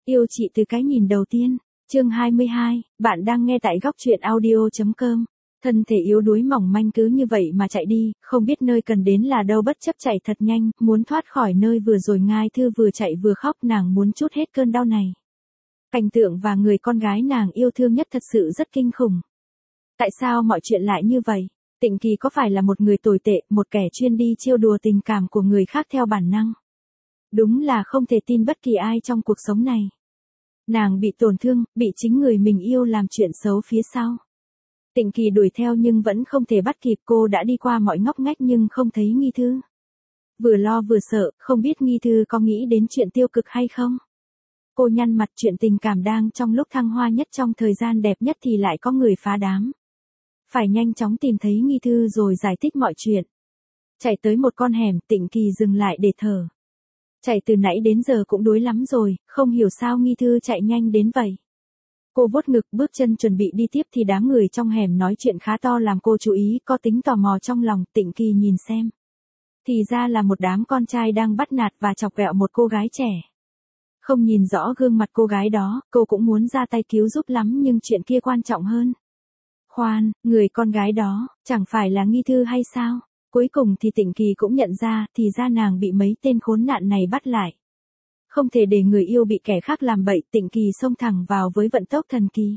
Yêu chị từ cái nhìn đầu tiên. Chương 22, bạn đang nghe tại góc truyện audio.com. Thân thể yếu đuối mỏng manh cứ như vậy mà chạy đi, không biết nơi cần đến là đâu, bất chấp chạy thật nhanh, muốn thoát khỏi nơi vừa rồi. Ngai Thư vừa chạy vừa khóc, nàng muốn trút hết cơn đau này. Cảnh tượng và người con gái nàng yêu thương nhất thật sự rất kinh khủng. Tại sao mọi chuyện lại như vậy? Tịnh Kỳ có phải là một người tồi tệ, một kẻ chuyên đi trêu đùa tình cảm của người khác theo bản năng? Đúng là không thể tin bất kỳ ai trong cuộc sống này. Nàng bị tổn thương, bị chính người mình yêu làm chuyện xấu phía sau. Tịnh Kỳ đuổi theo nhưng vẫn không thể bắt kịp, cô đã đi qua mọi ngóc ngách nhưng không thấy Nghi Thư. Vừa lo vừa sợ, không biết Nghi Thư có nghĩ đến chuyện tiêu cực hay không. Cô nhăn mặt, chuyện tình cảm đang trong lúc thăng hoa nhất, trong thời gian đẹp nhất thì lại có người phá đám. Phải nhanh chóng tìm thấy Nghi Thư rồi giải thích mọi chuyện. Chạy tới một con hẻm, Tịnh Kỳ dừng lại để thở. Chạy từ nãy đến giờ cũng đuối lắm rồi, không hiểu sao Nghi Thư chạy nhanh đến vậy. Cô vuốt ngực bước chân chuẩn bị đi tiếp thì đám người trong hẻm nói chuyện khá to làm cô chú ý, có tính tò mò trong lòng. Tịnh Kỳ nhìn xem. Thì ra là một đám con trai đang bắt nạt và chọc ghẹo một cô gái trẻ. Không nhìn rõ gương mặt cô gái đó, cô cũng muốn ra tay cứu giúp lắm nhưng chuyện kia quan trọng hơn. Khoan, người con gái đó, chẳng phải là Nghi Thư hay sao? Cuối cùng thì Tịnh Kỳ cũng nhận ra, thì ra nàng bị mấy tên khốn nạn này bắt lại. Không thể để người yêu bị kẻ khác làm bậy, Tịnh Kỳ xông thẳng vào với vận tốc thần kỳ.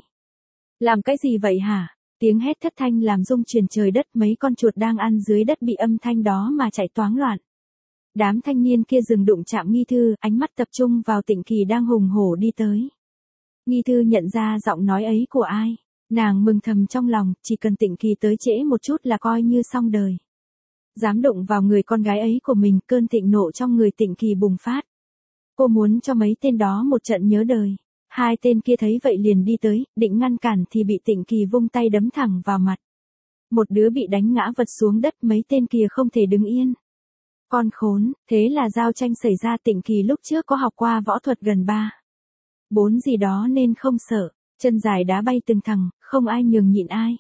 Làm cái gì vậy hả? Tiếng hét thất thanh làm rung chuyển trời đất, mấy con chuột đang ăn dưới đất bị âm thanh đó mà chạy toáng loạn. Đám thanh niên kia dừng đụng chạm Nghi Thư, ánh mắt tập trung vào Tịnh Kỳ đang hùng hổ đi tới. Nghi Thư nhận ra giọng nói ấy của ai. Nàng mừng thầm trong lòng, chỉ cần Tịnh Kỳ tới trễ một chút là coi như xong đời. Dám đụng vào người con gái ấy của mình, cơn thịnh nộ trong người Tịnh Kỳ bùng phát. Cô muốn cho mấy tên đó một trận nhớ đời. Hai tên kia thấy vậy liền đi tới, định ngăn cản thì bị Tịnh Kỳ vung tay đấm thẳng vào mặt. Một đứa bị đánh ngã vật xuống đất, mấy tên kia không thể đứng yên. Con khốn, thế là giao tranh xảy ra. Tịnh Kỳ lúc trước có học qua võ thuật gần 4 gì đó nên không sợ, chân dài đá bay từng thằng, không ai nhường nhịn ai.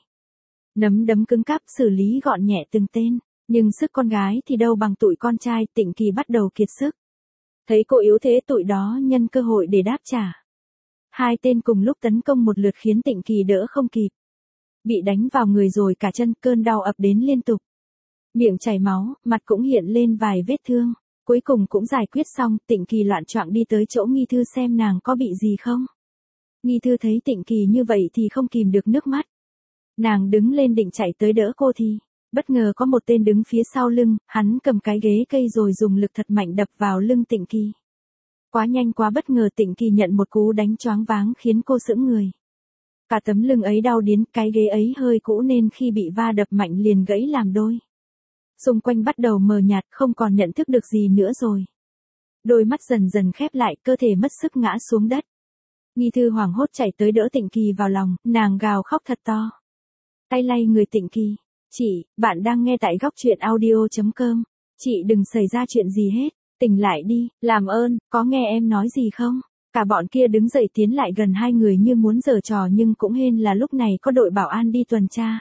Nắm đấm cứng cáp xử lý gọn nhẹ từng tên, nhưng sức con gái thì đâu bằng tụi con trai. Tịnh Kỳ bắt đầu kiệt sức. Thấy cô yếu thế, tụi đó nhân cơ hội để đáp trả. Hai tên cùng lúc tấn công một lượt khiến Tịnh Kỳ đỡ không kịp. Bị đánh vào người rồi cả chân, cơn đau ập đến liên tục. Miệng chảy máu, mặt cũng hiện lên vài vết thương. Cuối cùng cũng giải quyết xong, Tịnh Kỳ loạn choạng đi tới chỗ Nghi Thư xem nàng có bị gì không. Nghi Thư thấy Tịnh Kỳ như vậy thì không kìm được nước mắt. Nàng đứng lên định chạy tới đỡ cô thì bất ngờ có một tên đứng phía sau lưng, hắn cầm cái ghế cây rồi dùng lực thật mạnh đập vào lưng Tịnh Kỳ. Quá nhanh quá bất ngờ, Tịnh Kỳ nhận một cú đánh choáng váng khiến cô sững người. Cả tấm lưng ấy đau điến, cái ghế ấy hơi cũ nên khi bị va đập mạnh liền gãy làm đôi. Xung quanh bắt đầu mờ nhạt, không còn nhận thức được gì nữa rồi. Đôi mắt dần dần khép lại, cơ thể mất sức ngã xuống đất. Nghi Thư hoảng hốt chạy tới đỡ Tịnh Kỳ vào lòng, nàng gào khóc thật to. Tay lay người Tịnh Kỳ. Chị, bạn đang nghe tại góc truyện audio.com. Chị đừng xảy ra chuyện gì hết, tỉnh lại đi, làm ơn, có nghe em nói gì không? Cả bọn kia đứng dậy tiến lại gần hai người như muốn giở trò, nhưng cũng hên là lúc này có đội bảo an đi tuần tra.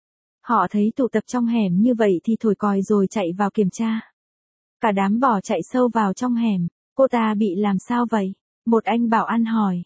Họ thấy tụ tập trong hẻm như vậy thì thổi còi rồi chạy vào kiểm tra. Cả đám bỏ chạy sâu vào trong hẻm. Cô ta bị làm sao vậy? Một anh bảo an hỏi.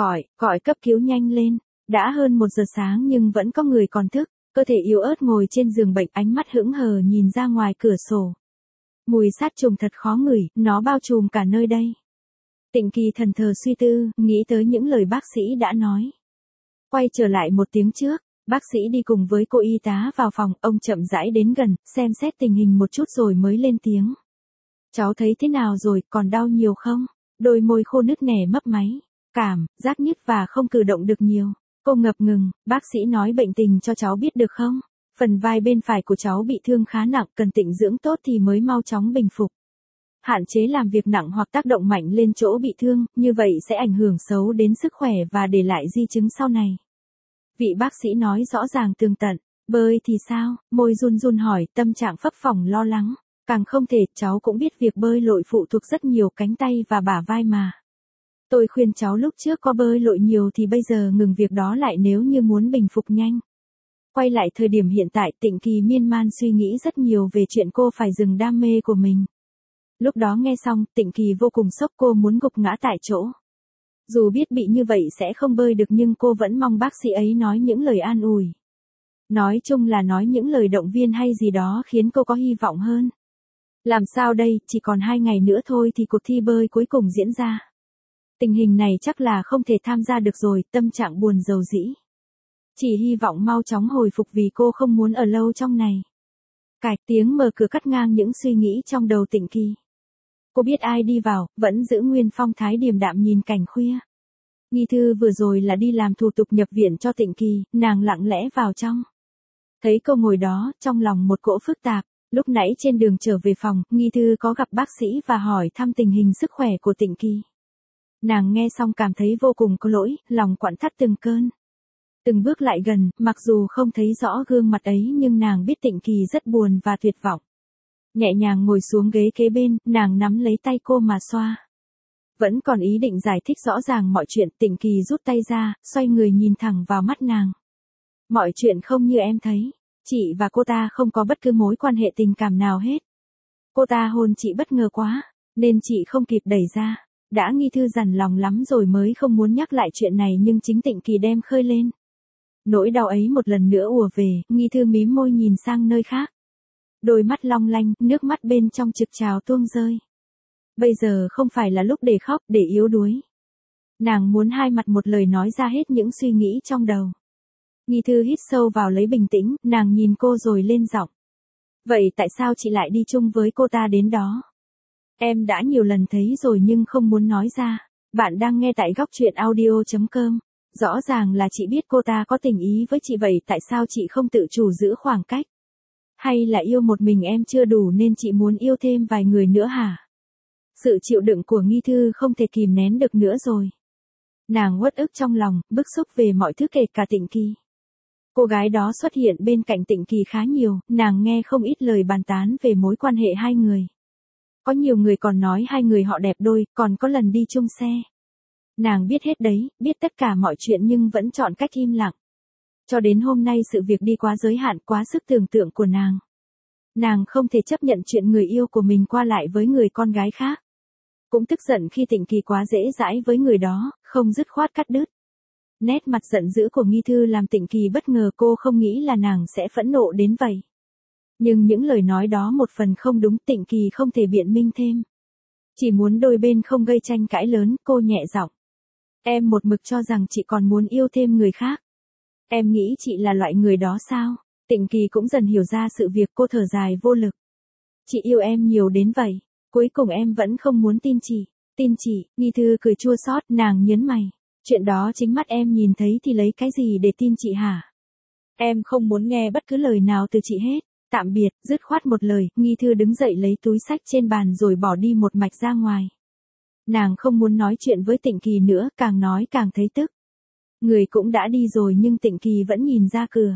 Gọi cấp cứu nhanh lên. Đã hơn 1 giờ sáng nhưng vẫn có người còn thức. Cơ thể yếu ớt ngồi trên giường bệnh, ánh mắt hững hờ nhìn ra ngoài cửa sổ. Mùi sát trùng thật khó ngửi, nó bao trùm cả nơi đây. Tịnh Kỳ thần thờ suy tư, nghĩ tới những lời bác sĩ đã nói. Quay trở lại một tiếng trước, bác sĩ đi cùng với cô y tá vào phòng, ông chậm rãi đến gần, xem xét tình hình một chút rồi mới lên tiếng. Cháu thấy thế nào rồi, còn đau nhiều không? Đôi môi khô nứt nẻ mấp máy, cảm giác nhức và không cử động được nhiều. Cô ngập ngừng, bác sĩ nói bệnh tình cho cháu biết được không? Phần vai bên phải của cháu bị thương khá nặng, cần tịnh dưỡng tốt thì mới mau chóng bình phục. Hạn chế làm việc nặng hoặc tác động mạnh lên chỗ bị thương, như vậy sẽ ảnh hưởng xấu đến sức khỏe và để lại di chứng sau này. Vị bác sĩ nói rõ ràng tường tận. Bơi thì sao? Môi run run hỏi, tâm trạng phập phồng lo lắng. Càng không thể, cháu cũng biết việc bơi lội phụ thuộc rất nhiều cánh tay và bả vai mà. Tôi khuyên cháu lúc trước có bơi lội nhiều thì bây giờ ngừng việc đó lại nếu như muốn bình phục nhanh. Quay lại thời điểm hiện tại, Tịnh Kỳ miên man suy nghĩ rất nhiều về chuyện cô phải dừng đam mê của mình. Lúc đó nghe xong, Tịnh Kỳ vô cùng sốc, cô muốn gục ngã tại chỗ. Dù biết bị như vậy sẽ không bơi được nhưng cô vẫn mong bác sĩ ấy nói những lời an ủi. Nói chung là nói những lời động viên hay gì đó khiến cô có hy vọng hơn. Làm sao đây, chỉ còn 2 ngày nữa thôi thì cuộc thi bơi cuối cùng diễn ra. Tình hình này chắc là không thể tham gia được rồi, tâm trạng buồn rầu rĩ. Chỉ hy vọng mau chóng hồi phục vì cô không muốn ở lâu trong này. Cạch tiếng mở cửa cắt ngang những suy nghĩ trong đầu Tịnh Kỳ. Cô biết ai đi vào, vẫn giữ nguyên phong thái điềm đạm nhìn cảnh khuya. Nghi Thư vừa rồi là đi làm thủ tục nhập viện cho Tịnh Kỳ, nàng lặng lẽ vào trong. Thấy cô ngồi đó, trong lòng một cỗ phức tạp. Lúc nãy trên đường trở về phòng, Nghi Thư có gặp bác sĩ và hỏi thăm tình hình sức khỏe của Tịnh Kỳ. Nàng nghe xong cảm thấy vô cùng có lỗi, lòng quặn thắt từng cơn. Từng bước lại gần, mặc dù không thấy rõ gương mặt ấy nhưng nàng biết Tịnh Kỳ rất buồn và tuyệt vọng. Nhẹ nhàng ngồi xuống ghế kế bên, nàng nắm lấy tay cô mà xoa. Vẫn còn ý định giải thích rõ ràng mọi chuyện, Tịnh Kỳ rút tay ra, xoay người nhìn thẳng vào mắt nàng. Mọi chuyện không như em thấy. Chị và cô ta không có bất cứ mối quan hệ tình cảm nào hết. Cô ta hôn chị bất ngờ quá, nên chị không kịp đẩy ra. Đã Nghi Thư dằn lòng lắm rồi mới không muốn nhắc lại chuyện này nhưng chính Tịnh Kỳ đem khơi lên. Nỗi đau ấy một lần nữa ùa về, Nghi Thư mím môi nhìn sang nơi khác. Đôi mắt long lanh, nước mắt bên trong trực trào tuông rơi. Bây giờ không phải là lúc để khóc, để yếu đuối. Nàng muốn hai mặt một lời nói ra hết những suy nghĩ trong đầu. Nghi Thư hít sâu vào lấy bình tĩnh, nàng nhìn cô rồi lên giọng. Vậy tại sao chị lại đi chung với cô ta đến đó? Em đã nhiều lần thấy rồi nhưng không muốn nói ra. Bạn đang nghe tại góc truyện audio.com. Rõ ràng là chị biết cô ta có tình ý với chị vậy tại sao chị không tự chủ giữ khoảng cách? Hay là yêu một mình em chưa đủ nên chị muốn yêu thêm vài người nữa hả? Sự chịu đựng của Nghi Thư không thể kìm nén được nữa rồi. Nàng uất ức trong lòng, bức xúc về mọi thứ kể cả Tịnh Kỳ. Cô gái đó xuất hiện bên cạnh Tịnh Kỳ khá nhiều, nàng nghe không ít lời bàn tán về mối quan hệ hai người. Có nhiều người còn nói hai người họ đẹp đôi, còn có lần đi chung xe. Nàng biết hết đấy, biết tất cả mọi chuyện nhưng vẫn chọn cách im lặng. Cho đến hôm nay sự việc đi quá giới hạn, quá sức tưởng tượng của nàng. Nàng không thể chấp nhận chuyện người yêu của mình qua lại với người con gái khác. Cũng tức giận khi Tịnh Kỳ quá dễ dãi với người đó, không dứt khoát cắt đứt. Nét mặt giận dữ của Nghi Thư làm Tịnh Kỳ bất ngờ, cô không nghĩ là nàng sẽ phẫn nộ đến vậy. Nhưng những lời nói đó một phần không đúng, Tịnh Kỳ không thể biện minh thêm. Chỉ muốn đôi bên không gây tranh cãi lớn, cô nhẹ giọng. Em một mực cho rằng chị còn muốn yêu thêm người khác. Em nghĩ chị là loại người đó sao? Tịnh Kỳ cũng dần hiểu ra sự việc, cô thở dài vô lực. Chị yêu em nhiều đến vậy, cuối cùng em vẫn không muốn tin chị. Tin chị, Nghi Thư cười chua xót, nàng nhớn mày. Chuyện đó chính mắt em nhìn thấy thì lấy cái gì để tin chị hả? Em không muốn nghe bất cứ lời nào từ chị hết. Tạm biệt, dứt khoát một lời, Nghi Thư đứng dậy lấy túi xách trên bàn rồi bỏ đi một mạch ra ngoài. Nàng không muốn nói chuyện với Tịnh Kỳ nữa, càng nói càng thấy tức. Người cũng đã đi rồi nhưng Tịnh Kỳ vẫn nhìn ra cửa.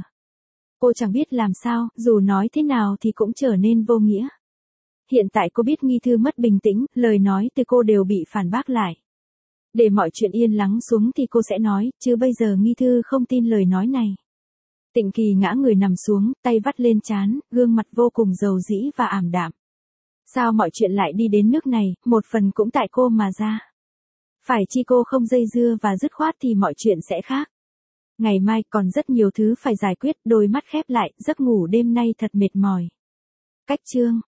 Cô chẳng biết làm sao, dù nói thế nào thì cũng trở nên vô nghĩa. Hiện tại cô biết Nghi Thư mất bình tĩnh, lời nói từ cô đều bị phản bác lại. Để mọi chuyện yên lắng xuống thì cô sẽ nói, chứ bây giờ Nghi Thư không tin lời nói này. Tịnh Kỳ ngã người nằm xuống, tay vắt lên trán, gương mặt vô cùng rầu rĩ và ảm đạm. Sao mọi chuyện lại đi đến nước này, một phần cũng tại cô mà ra. Phải chi cô không dây dưa và dứt khoát thì mọi chuyện sẽ khác. Ngày mai còn rất nhiều thứ phải giải quyết, đôi mắt khép lại, giấc ngủ đêm nay thật mệt mỏi. Cách chương